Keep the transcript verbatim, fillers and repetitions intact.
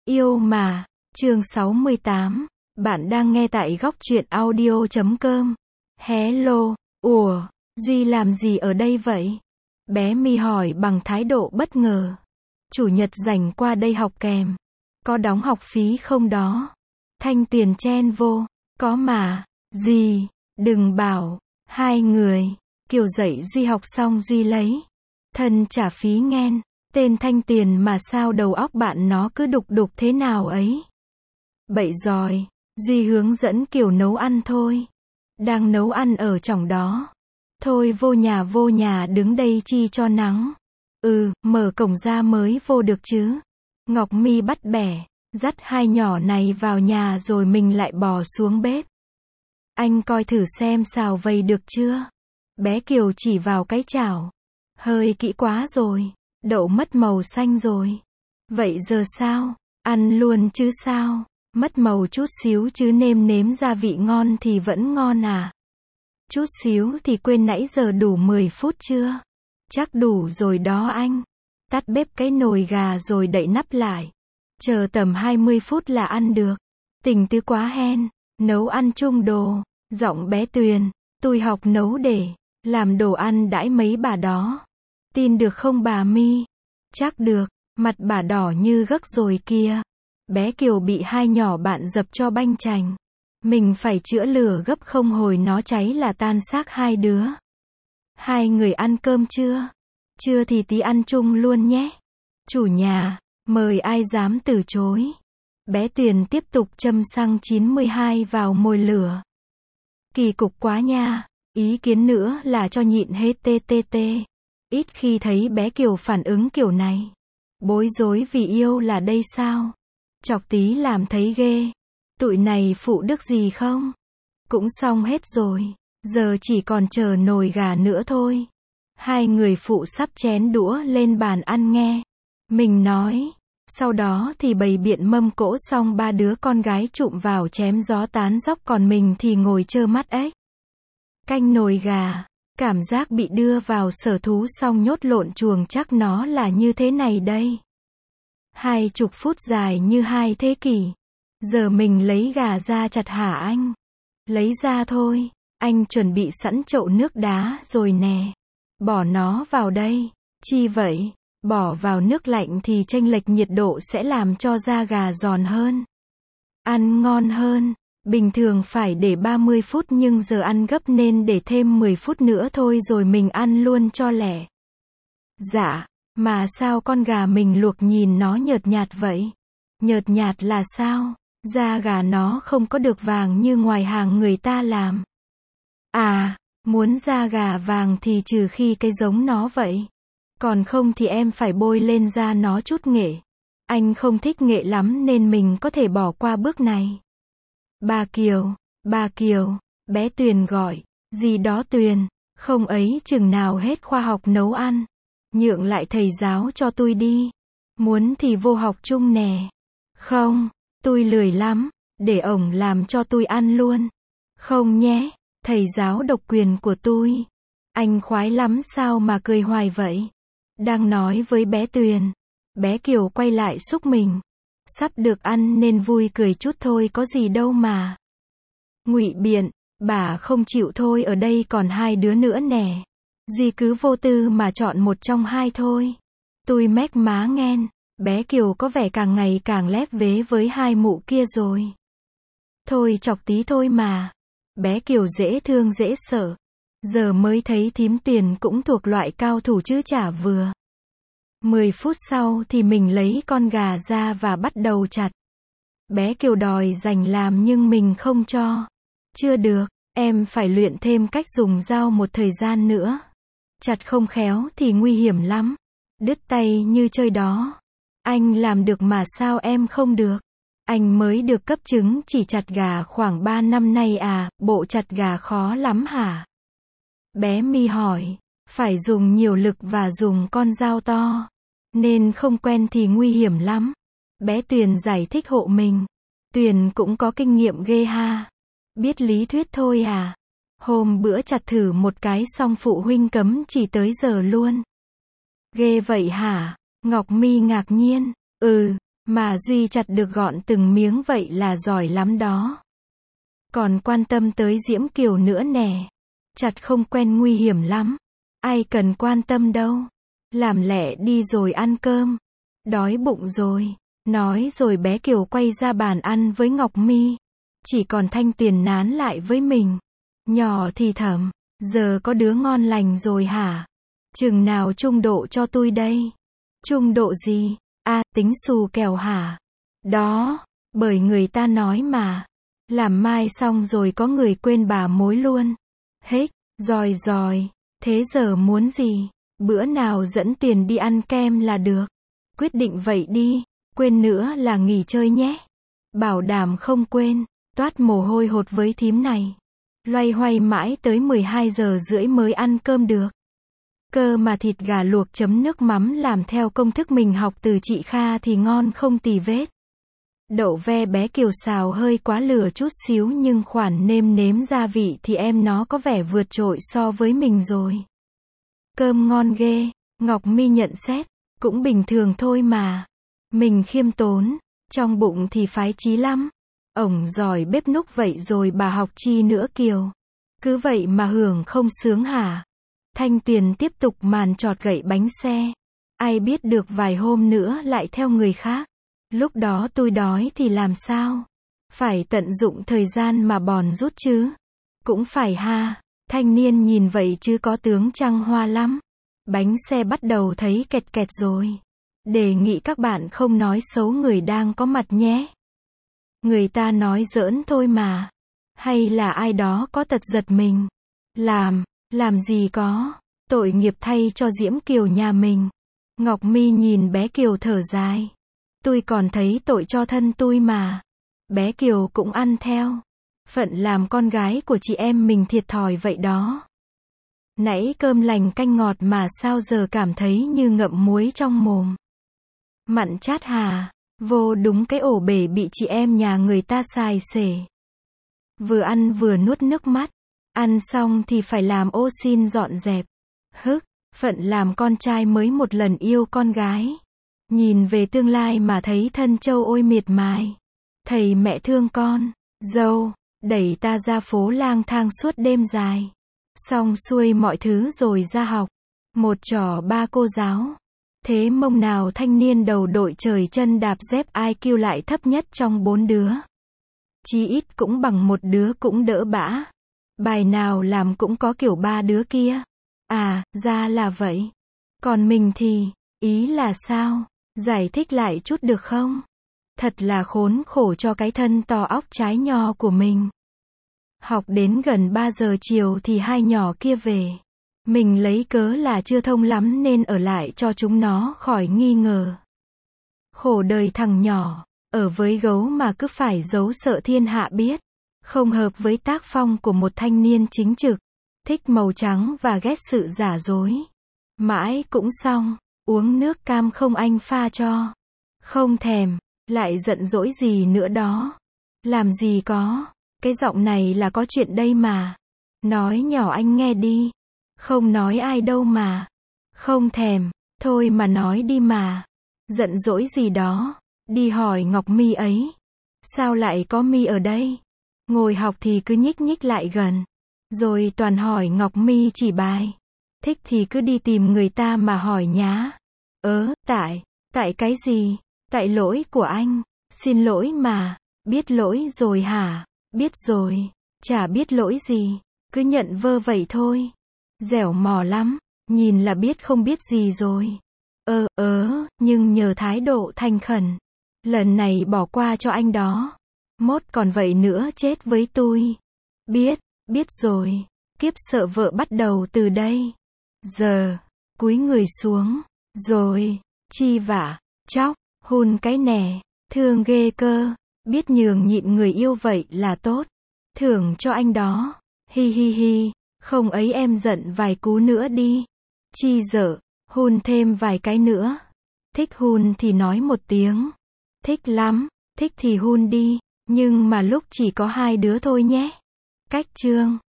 Yêu mà. Chương sáu mươi tám. Bạn đang nghe tại góc truyện audio chấm com. Hello. Ủa, Duy làm gì ở đây vậy? Bé My hỏi bằng thái độ bất ngờ. Chủ nhật rảnh qua đây học kèm. Có đóng học phí không đó? Thanh Tuyền chen vô. Có mà. Gì? Đừng bảo. Hai người. Kiều dạy Duy học xong Duy lấy. Thân trả phí nghen. Tên Thanh Tiền mà sao đầu óc bạn nó cứ đục đục thế nào ấy. Bậy rồi. Duy hướng dẫn Kiều nấu ăn thôi. Đang nấu ăn ở trong đó. Thôi vô nhà vô nhà đứng đây chi cho nắng. Ừ, mở cổng ra mới vô được chứ. Ngọc My bắt bẻ. Dắt hai nhỏ này vào nhà rồi mình lại bò xuống bếp. Anh coi thử xem xào vầy được chưa? Bé Kiều chỉ vào cái chảo. Hơi kỹ quá rồi. Đậu mất màu xanh rồi. Vậy giờ sao? Ăn luôn chứ sao? Mất màu chút xíu chứ nêm nếm gia vị ngon thì vẫn ngon à? Chút xíu thì quên nãy giờ đủ mười phút chưa? Chắc đủ rồi đó anh. Tắt bếp cái nồi gà rồi đậy nắp lại. Chờ tầm hai mươi phút là ăn được. Tình tứ quá hen. Nấu ăn chung đồ. Giọng bé Tuyền. Tôi học nấu để làm đồ ăn đãi mấy bà đó. Tin được không bà My? Chắc được. Mặt bà đỏ như gấc rồi kia. Bé Kiều bị hai nhỏ bạn dập cho banh chành. Mình phải chữa lửa gấp không hồi nó cháy là tan xác hai đứa. Hai người ăn cơm chưa? Chưa thì tí ăn chung luôn nhé. Chủ nhà, mời ai dám từ chối. Bé Tuyền tiếp tục châm xăng chín mươi hai vào mồi lửa. Kỳ cục quá nha. Ý kiến nữa là cho nhịn hết tê tê tê. Ít khi thấy bé Kiều phản ứng kiểu này. Bối rối vì yêu là đây sao? Chọc tí làm thấy ghê. Tụi này phụ đức gì không? Cũng xong hết rồi. Giờ chỉ còn chờ nồi gà nữa thôi. Hai người phụ sắp chén đũa lên bàn ăn nghe. Mình nói. Sau đó thì bày biện mâm cỗ xong ba đứa con gái trụm vào chém gió tán dóc còn mình thì ngồi trơ mắt ếch. Canh nồi gà. Cảm giác bị đưa vào sở thú xong nhốt lộn chuồng chắc nó là như thế này đây. Hai chục phút dài như hai thế kỷ. Giờ mình lấy gà ra chặt hả anh? Lấy ra thôi. Anh chuẩn bị sẵn chậu nước đá rồi nè. Bỏ nó vào đây. Chi vậy? Bỏ vào nước lạnh thì chênh lệch nhiệt độ sẽ làm cho da gà giòn hơn. Ăn ngon hơn. Bình thường phải để ba mươi phút nhưng giờ ăn gấp nên để thêm mười phút nữa thôi rồi mình ăn luôn cho lẹ. Dạ, mà sao con gà mình luộc nhìn nó nhợt nhạt vậy? Nhợt nhạt là sao? Da gà nó không có được vàng như ngoài hàng người ta làm. À, muốn da gà vàng thì trừ khi cái giống nó vậy. Còn không thì em phải bôi lên da nó chút nghệ. Anh không thích nghệ lắm nên mình có thể bỏ qua bước này. Bà Kiều, bà Kiều, bé Tuyền gọi. Gì đó Tuyền, không ấy chừng nào hết khoa học nấu ăn. Nhượng lại thầy giáo cho tôi đi. Muốn thì vô học chung nè. Không, tôi lười lắm, để ổng làm cho tôi ăn luôn. Không nhé, thầy giáo độc quyền của tôi. Anh khoái lắm sao mà cười hoài vậy? Đang nói với bé Tuyền. Bé Kiều quay lại xúc mình. Sắp được ăn nên vui cười chút thôi có gì đâu mà. Ngụy biện, bà không chịu thôi ở đây còn hai đứa nữa nè. Duy cứ vô tư mà chọn một trong hai thôi. Tôi méc má nghen. Bé Kiều có vẻ càng ngày càng lép vế với hai mụ kia rồi. Thôi chọc tí thôi mà. Bé Kiều dễ thương dễ sợ. Giờ mới thấy thím Tuyền cũng thuộc loại cao thủ chứ chả vừa. Mười phút sau thì mình lấy con gà ra và bắt đầu chặt. Bé Kiều đòi dành làm nhưng mình không cho. Chưa được, em phải luyện thêm cách dùng dao một thời gian nữa. Chặt không khéo thì nguy hiểm lắm. Đứt tay như chơi đó. Anh làm được mà sao em không được? Anh mới được cấp chứng chỉ chặt gà khoảng ba năm nay à, bộ chặt gà khó lắm hả? Bé My hỏi. Phải dùng nhiều lực và dùng con dao to. Nên không quen thì nguy hiểm lắm. Bé Tuyền giải thích hộ mình. Tuyền cũng có kinh nghiệm ghê ha. Biết lý thuyết thôi à. Hôm bữa chặt thử một cái xong phụ huynh cấm chỉ tới giờ luôn. Ghê vậy hả? Ngọc My ngạc nhiên. Ừ, Mà Duy chặt được gọn từng miếng vậy là giỏi lắm đó. Còn quan tâm tới Diễm Kiều nữa nè. Chặt không quen nguy hiểm lắm. Ai cần quan tâm đâu. Làm lẹ đi rồi ăn cơm. Đói bụng rồi. Nói rồi bé Kiều quay ra bàn ăn với Ngọc Mi. Chỉ còn Thanh Tuyền nán lại với mình. Nhỏ thì thầm. Giờ có đứa ngon lành rồi hả? Chừng nào trung độ cho tôi đây? Trung độ gì? À, tính xù kèo hả? Đó, bởi người ta nói mà. Làm mai xong rồi có người quên bà mối luôn. Hếch, rồi rồi. Thế giờ muốn gì? Bữa nào dẫn tiền đi ăn kem là được. Quyết định vậy đi. Quên nữa là nghỉ chơi nhé. Bảo đảm không quên. Toát mồ hôi hột với thím này. Loay hoay mãi tới mười hai giờ rưỡi mới ăn cơm được. Cơ mà thịt gà luộc chấm nước mắm làm theo công thức mình học từ chị Kha thì ngon không tì vết. Đậu ve bé Kiều xào hơi quá lửa chút xíu nhưng khoản nêm nếm gia vị thì em nó có vẻ vượt trội so với mình rồi. Cơm ngon ghê, Ngọc Mi nhận xét, cũng bình thường thôi mà. Mình khiêm tốn, trong bụng thì phái chí lắm. Ổng giỏi bếp núc vậy rồi bà học chi nữa Kiều. Cứ vậy mà hưởng không sướng hả? Thanh Tuyền tiếp tục màn trọt gậy bánh xe. Ai biết được vài hôm nữa lại theo người khác. Lúc đó tôi đói thì làm sao? Phải tận dụng thời gian mà bòn rút chứ. Cũng phải ha. Thanh niên nhìn vậy chứ có tướng trăng hoa lắm. Bánh xe bắt đầu thấy kẹt kẹt rồi. Đề nghị các bạn không nói xấu người đang có mặt nhé. Người ta nói giỡn thôi mà. Hay là ai đó có tật giật mình. Làm, làm gì có. Tội nghiệp thay cho Diễm Kiều nhà mình. Ngọc Mi nhìn bé Kiều thở dài. Tôi còn thấy tội cho thân tôi mà. Bé Kiều cũng ăn theo. Phận làm con gái của chị em mình thiệt thòi vậy đó. Nãy cơm lành canh ngọt mà sao giờ cảm thấy như ngậm muối trong mồm. Mặn chát hà. Vô đúng cái ổ bể bị chị em nhà người ta xài xể. Vừa ăn vừa nuốt nước mắt. Ăn xong thì phải làm ô xin dọn dẹp. Hức, phận làm con trai mới một lần yêu con gái. Nhìn về tương lai mà thấy thân trâu ôi miệt mài. Thầy mẹ thương con, dâu, đẩy ta ra phố lang thang suốt đêm dài. Xong xuôi mọi thứ rồi ra học. Một trò ba cô giáo. Thế mông nào thanh niên đầu đội trời chân đạp dép i kiu lại thấp nhất trong bốn đứa. Chí ít cũng bằng một đứa cũng đỡ bã. Bài nào làm cũng có kiểu ba đứa kia. À, ra là vậy. Còn mình thì, ý là sao? Giải thích lại chút được không? Thật là khốn khổ cho cái thân to óc trái nho của mình. Học đến gần ba giờ chiều thì hai nhỏ kia về. Mình lấy cớ là chưa thông lắm nên ở lại cho chúng nó khỏi nghi ngờ. Khổ đời thằng nhỏ, ở với gấu mà cứ phải giấu sợ thiên hạ biết. Không hợp với tác phong của một thanh niên chính trực. Thích màu trắng và ghét sự giả dối. Mãi cũng xong, uống nước cam không anh pha cho. Không thèm, lại giận dỗi gì nữa đó. Làm gì có, cái giọng này là có chuyện đây mà. Nói nhỏ anh nghe đi. Không nói ai đâu mà. Không thèm, thôi mà nói đi mà. Giận dỗi gì đó, đi hỏi Ngọc Mi ấy. Sao lại có Mi ở đây? Ngồi học thì cứ nhích nhích lại gần. Rồi toàn hỏi Ngọc Mi chỉ bài. Thích thì cứ đi tìm người ta mà hỏi nhá. Ớ, tại, tại cái gì? Tại lỗi của anh. Xin lỗi mà. Biết lỗi rồi hả? Biết rồi. Chả biết lỗi gì. Cứ nhận vơ vậy thôi. Dẻo mò lắm. Nhìn là biết không biết gì rồi. Ơ, ớ, nhưng nhờ thái độ thành khẩn. Lần này bỏ qua cho anh đó. Mốt còn vậy nữa chết với tôi. Biết, biết rồi. Kiếp sợ vợ bắt đầu từ đây. Giờ, cúi người xuống. Rồi, chi vả, chóc, hôn cái nè. Thương ghê cơ. Biết nhường nhịn người yêu vậy là tốt. Thưởng cho anh đó. Hi hi hi. Không ấy em giận vài cú nữa đi. Chi dở, hôn thêm vài cái nữa. Thích hôn thì nói một tiếng. Thích lắm, thích thì hôn đi. Nhưng mà lúc chỉ có hai đứa thôi nhé. Cách chương